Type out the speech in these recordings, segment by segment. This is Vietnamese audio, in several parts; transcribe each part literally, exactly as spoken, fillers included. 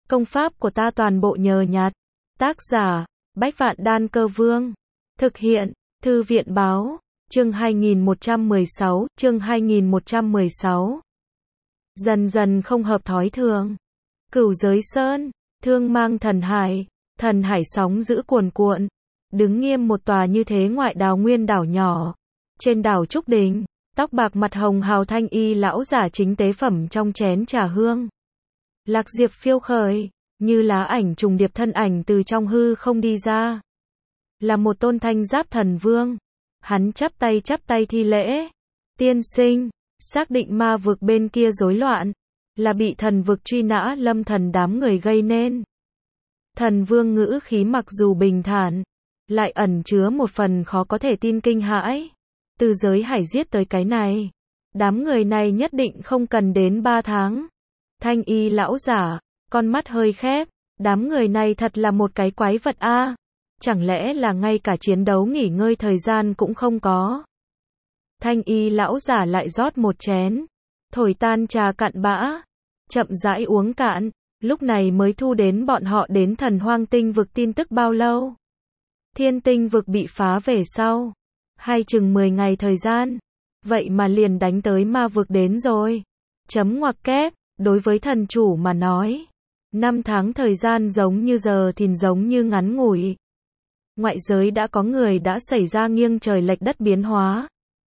Công pháp của ta toàn bộ nhờ nhặt. Tác giả, Bách Vạn Đan Cơ Vương. Thực hiện, Thư viện Báo. Chương hai nghìn một trăm mười sáu, chương hai nghìn một trăm mười sáu. Dần dần không hợp thói thường. Cửu Giới Sơn, thương mang thần hải, thần hải sóng dữ cuồn cuộn. Đứng nghiêm một tòa như thế ngoại đào nguyên đảo nhỏ. Trên đảo Trúc Đình, tóc bạc mặt hồng hào thanh y lão giả chính tế phẩm trong chén trà hương. Lạc diệp phiêu khởi, như lá ảnh trùng điệp thân ảnh từ trong hư không đi ra. Là một tôn thanh giáp thần vương. Hắn chắp tay chắp tay thi lễ. Tiên sinh, xác định ma vực bên kia rối loạn, là bị thần vực truy nã Lâm Thần đám người gây nên. Thần vương ngữ khí mặc dù bình thản, lại ẩn chứa một phần khó có thể tin kinh hãi. Từ giới hải giết tới cái này, đám người này nhất định không cần đến ba tháng. Thanh y lão giả, con mắt hơi khép, đám người này thật là một cái quái vật a. Chẳng lẽ là ngay cả chiến đấu nghỉ ngơi thời gian cũng không có. Thanh y lão giả lại rót một chén, thổi tan trà cạn bã, chậm rãi uống cạn, lúc này mới thu đến bọn họ đến Thần Hoang Tinh vực tin tức bao lâu. Thiên Tinh vực bị phá về sau, hay chừng mười ngày thời gian, vậy mà liền đánh tới ma vực đến rồi. Chấm ngoặc kép, đối với thần chủ mà nói, năm tháng thời gian giống như giờ thìn giống như ngắn ngủi. Ngoại giới đã có người đã xảy ra nghiêng trời lệch đất biến hóa.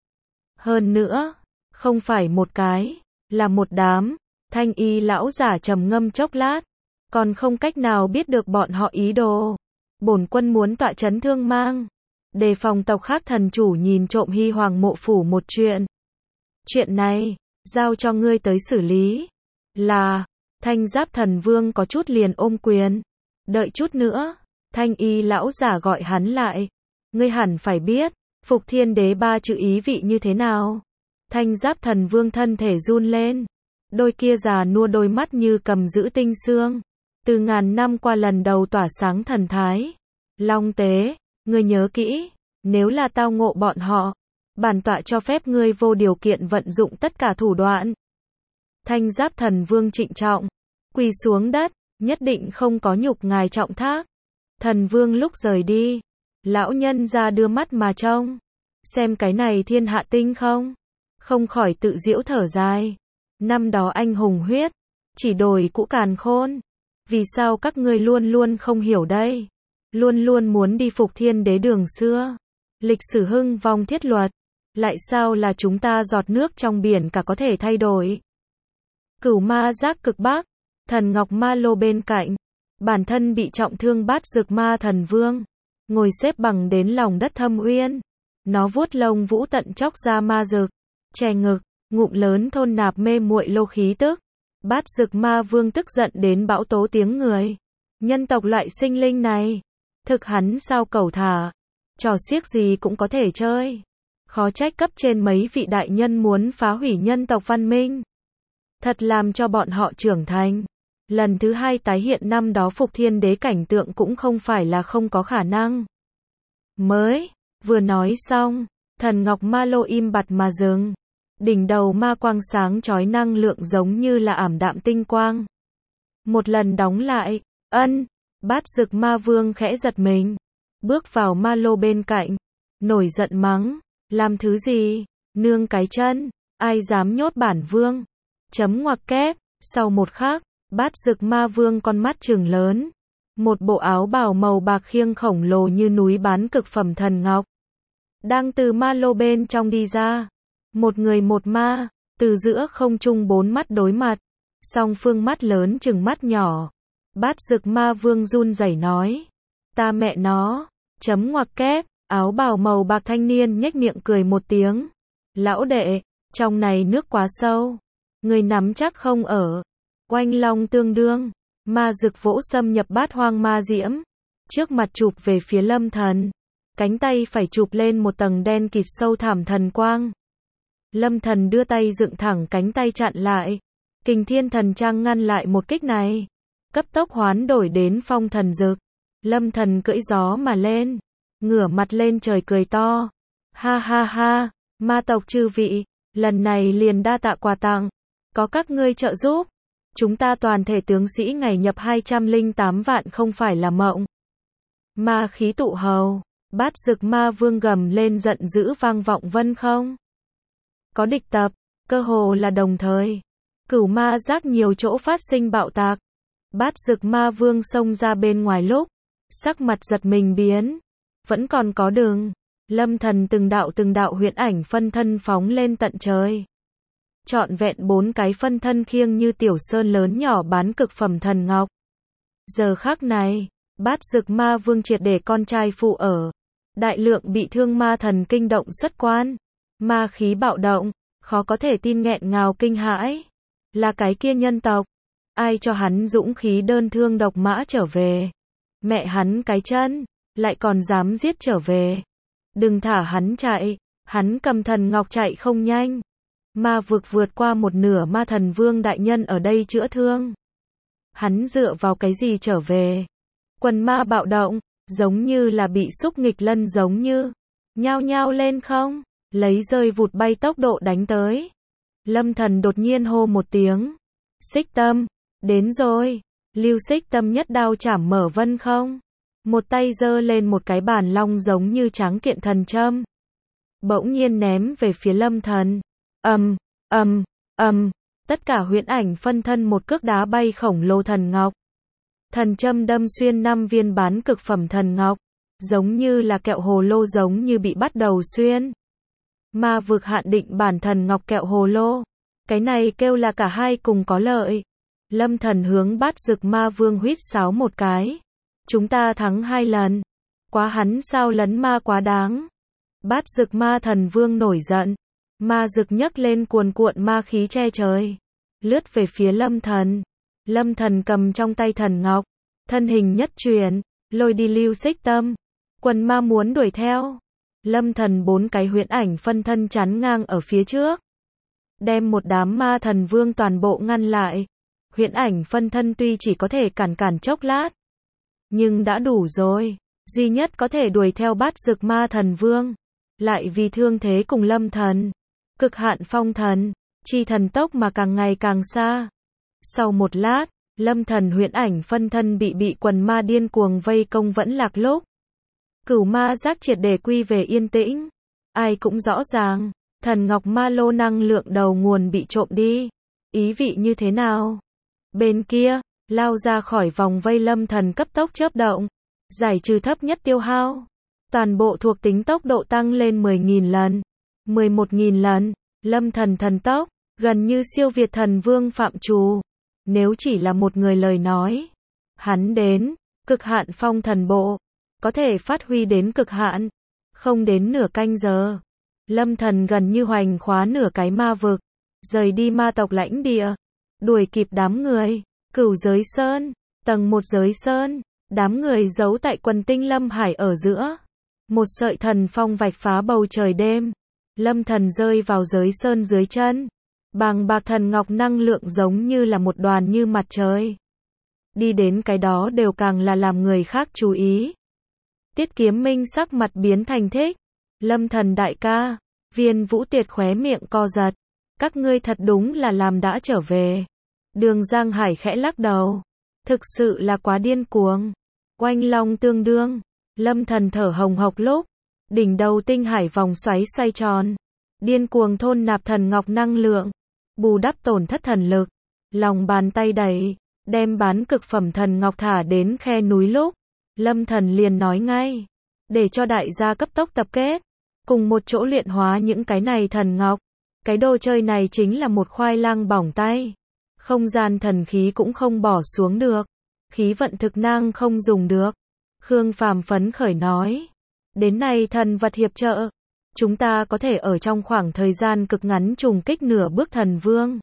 Hơn nữa, không phải một cái, là một đám. Thanh y lão giả trầm ngâm chốc lát, còn không cách nào biết được bọn họ ý đồ. Bổn quân muốn tọa chấn Thương Mang, đề phòng tộc khác thần chủ nhìn trộm Hy Hoàng mộ phủ một chuyện. Chuyện này, giao cho ngươi tới xử lý. Là, thanh giáp thần vương có chút liền ôm quyền. Đợi chút nữa, thanh y lão giả gọi hắn lại. Ngươi hẳn phải biết, Phục Thiên Đế ba chữ ý vị như thế nào. Thanh giáp thần vương thân thể run lên. Đôi kia già nua đôi mắt như cầm giữ tinh xương. Từ ngàn năm qua lần đầu tỏa sáng thần thái. Long Tế, ngươi nhớ kỹ, nếu là tao ngộ bọn họ, bản tọa cho phép ngươi vô điều kiện vận dụng tất cả thủ đoạn. Thanh giáp thần vương trịnh trọng, quỳ xuống đất, nhất định không có nhục ngài trọng thác. Thần vương lúc rời đi, lão nhân ra đưa mắt mà trông, xem cái này thiên hạ tinh không, không khỏi tự giễu thở dài. Năm đó anh hùng huyết, chỉ đổi cũ càn khôn. Vì sao các ngươi luôn luôn không hiểu đây? Luôn luôn muốn đi Phục Thiên Đế đường xưa. Lịch sử hưng vong thiết luật. Lại sao là chúng ta giọt nước trong biển cả có thể thay đổi? Cửu ma giác cực bắc, thần ngọc ma lô bên cạnh. Bản thân bị trọng thương bát dược ma thần vương. Ngồi xếp bằng đến lòng đất thâm uyên. Nó vuốt lông vũ tận chóc ra ma dược. Chè ngực, ngụm lớn thôn nạp mê muội lô khí tức. Bát dược ma vương tức giận đến bão tố tiếng người. Nhân tộc loại sinh linh này, thực hắn sao cẩu thả, trò xiếc gì cũng có thể chơi. Khó trách cấp trên mấy vị đại nhân muốn phá hủy nhân tộc văn minh. Thật làm cho bọn họ trưởng thành. Lần thứ hai tái hiện năm đó Phục Thiên Đế cảnh tượng cũng không phải là không có khả năng. Mới, vừa nói xong, thần ngọc ma lô im bặt mà dừng. Đỉnh đầu ma quang sáng chói năng lượng giống như là ảm đạm tinh quang. Một lần đóng lại, ân, bát dực ma vương khẽ giật mình. Bước vào ma lô bên cạnh, nổi giận mắng, làm thứ gì, nương cái chân, ai dám nhốt bản vương. Chấm ngoặc kép, sau một khắc, bát dực ma vương con mắt trừng lớn. Một bộ áo bào màu bạc khiêng khổng lồ như núi bán cực phẩm thần ngọc. Đang từ ma lô bên trong đi ra. Một người một ma, từ giữa không trung bốn mắt đối mặt, song phương mắt lớn chừng mắt nhỏ. Bát dực ma vương run rẩy nói, ta mẹ nó, chấm ngoặc kép, áo bào màu bạc thanh niên nhếch miệng cười một tiếng. Lão đệ, trong này nước quá sâu, người nắm chắc không ở. Oanh long tương đương, ma dực vỗ xâm nhập bát hoang ma diễm, trước mặt chụp về phía Lâm Thần, cánh tay phải chụp lên một tầng đen kịt sâu thẳm thần quang. Lâm Thần đưa tay dựng thẳng cánh tay chặn lại. Kình Thiên Thần Trang ngăn lại một kích này. Cấp tốc hoán đổi đến phong thần dực. Lâm Thần cưỡi gió mà lên. Ngửa mặt lên trời cười to. Ha ha ha, ma tộc chư vị, lần này liền đa tạ quà tặng. Có các ngươi trợ giúp. Chúng ta toàn thể tướng sĩ ngày nhập hai trăm lẻ tám vạn không phải là mộng. Ma khí tụ hầu, Bát Dực Ma Vương gầm lên giận dữ vang vọng vân không. Có địch tập, cơ hồ là đồng thời. Cửu ma giác nhiều chỗ phát sinh bạo tạc. Bát Dực Ma Vương xông ra bên ngoài lúc, sắc mặt giật mình biến. Vẫn còn có đường. Lâm Thần từng đạo từng đạo huyễn ảnh phân thân phóng lên tận trời. Trọn vẹn bốn cái phân thân khiêng như tiểu sơn lớn nhỏ bán cực phẩm thần ngọc. Giờ khắc này, Bát Dực Ma Vương triệt để con trai phụ ở. Đại lượng bị thương ma thần kinh động xuất quan. Ma khí bạo động, khó có thể tin nghẹn ngào kinh hãi. Là cái kia nhân tộc. Ai cho hắn dũng khí đơn thương độc mã trở về. Mẹ hắn cái chân, lại còn dám giết trở về. Đừng thả hắn chạy, hắn cầm thần ngọc chạy không nhanh. Ma vực vượt qua một nửa ma thần vương đại nhân ở đây chữa thương. Hắn dựa vào cái gì trở về? Quần ma bạo động, giống như là bị xúc nghịch lân giống như. Nhao nhao lên không? Lấy rơi vụt bay tốc độ đánh tới. Lâm Thần đột nhiên hô một tiếng. Xích Tâm, đến rồi. Lưu Xích Tâm nhất đao chảm mở vân không. Một tay giơ lên một cái bản long giống như tráng kiện thần châm. Bỗng nhiên ném về phía Lâm Thần. Ầm, ầm, ầm, tất cả huyễn ảnh phân thân một cước đá bay khổng lồ thần ngọc. Thần châm đâm xuyên năm viên bán cực phẩm thần ngọc, giống như là kẹo hồ lô giống như bị bắt đầu xuyên. Ma vực hạn định bản thần ngọc kẹo hồ lô. Cái này kêu là cả hai cùng có lợi. Lâm Thần hướng Bát Dực Ma Vương huýt sáo một cái. Chúng ta thắng hai lần. Quá hắn sao lấn ma quá đáng. Bát Dực Ma Thần Vương nổi giận. Ma dực nhấc lên cuồn cuộn ma khí che trời. Lướt về phía Lâm Thần. Lâm Thần cầm trong tay thần ngọc. Thân hình nhất chuyển. Lôi đi Lưu Xích Tâm. Quần ma muốn đuổi theo. Lâm Thần bốn cái huyễn ảnh phân thân chắn ngang ở phía trước. Đem một đám ma thần vương toàn bộ ngăn lại. Huyễn ảnh phân thân tuy chỉ có thể cản cản chốc lát. Nhưng đã đủ rồi. Duy nhất có thể đuổi theo Bát Dực Ma Thần Vương. Lại vì thương thế cùng Lâm Thần. Cực hạn phong thần. Chi thần tốc mà càng ngày càng xa. Sau một lát, Lâm Thần huyễn ảnh phân thân bị bị quần ma điên cuồng vây công vẫn lạc lúc. Cửu ma giác triệt để quy về yên tĩnh. Ai cũng rõ ràng, thần ngọc ma lô năng lượng đầu nguồn bị trộm đi. Ý vị như thế nào? Bên kia, lao ra khỏi vòng vây Lâm Thần cấp tốc chớp động. Giải trừ thấp nhất tiêu hao. Toàn bộ thuộc tính tốc độ tăng lên mười nghìn lần. mười một nghìn lần. Lâm Thần thần tốc, gần như siêu việt thần vương phạm trù. Nếu chỉ là một người lời nói. Hắn đến, cực hạn phong thần bộ. Có thể phát huy đến cực hạn. Không đến nửa canh giờ. Lâm Thần gần như hoành khóa nửa cái ma vực. Rời đi ma tộc lãnh địa. Đuổi kịp đám người. Cửu giới sơn. Tầng một giới sơn. Đám người giấu tại quần tinh Lâm Hải ở giữa. Một sợi thần phong vạch phá bầu trời đêm. Lâm Thần rơi vào giới sơn dưới chân. Bàng bạc thần ngọc năng lượng giống như là một đoàn như mặt trời. Đi đến cái đó đều càng là làm người khác chú ý. Tiết Kiếm Minh sắc mặt biến thành thích. Lâm Thần đại ca. Viên Vũ Tiệt khóe miệng co giật. Các ngươi thật đúng là làm đã trở về. Đường Giang Hải khẽ lắc đầu. Thực sự là quá điên cuồng. Oanh long tương đương. Lâm Thần thở hồng hộc lúc. Đỉnh đầu tinh hải vòng xoáy xoay tròn. Điên cuồng thôn nạp thần ngọc năng lượng. Bù đắp tổn thất thần lực. Lòng bàn tay đẩy. Đem bán cực phẩm thần ngọc thả đến khe núi lúc. Lâm Thần liền nói ngay. Để cho đại gia cấp tốc tập kết. Cùng một chỗ luyện hóa những cái này thần ngọc. Cái đồ chơi này chính là một khoai lang bỏng tay. Không gian thần khí cũng không bỏ xuống được. Khí vận thực năng không dùng được. Khương Phàm phấn khởi nói. Đến nay thần vật hiệp trợ. Chúng ta có thể ở trong khoảng thời gian cực ngắn trùng kích nửa bước thần vương.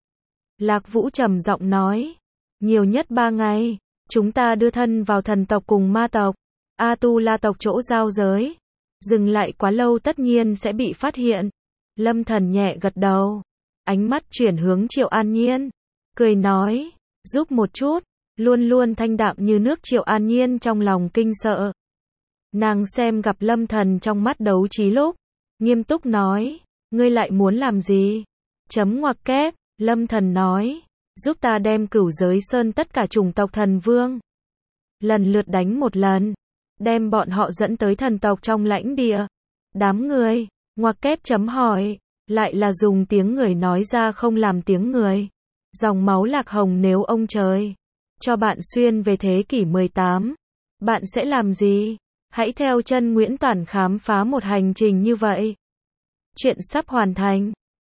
Lạc Vũ trầm giọng nói. Nhiều nhất ba ngày. Chúng ta đưa thân vào thần tộc cùng ma tộc. A Tu La tộc chỗ giao giới. Dừng lại quá lâu tất nhiên sẽ bị phát hiện. Lâm Thần nhẹ gật đầu. Ánh mắt chuyển hướng Triệu An Nhiên. Cười nói. Giúp một chút. Luôn luôn thanh đạm như nước Triệu An Nhiên trong lòng kinh sợ. Nàng xem gặp Lâm Thần trong mắt đấu trí lúc. Nghiêm túc nói. Ngươi lại muốn làm gì? Chấm ngoặc kép. Lâm Thần nói. giúp ta đem cửu giới sơn tất cả chủng tộc thần vương lần lượt đánh một lần, đem bọn họ dẫn tới thần tộc trong lãnh địa. Đám người, ngoặc kép chấm hỏi, lại là dùng tiếng người nói ra không làm tiếng người. Dòng máu Lạc Hồng, nếu ông trời cho bạn xuyên về thế kỷ mười tám, bạn sẽ làm gì? Hãy theo chân Nguyễn Toản khám phá một hành trình như vậy. Chuyện sắp hoàn thành.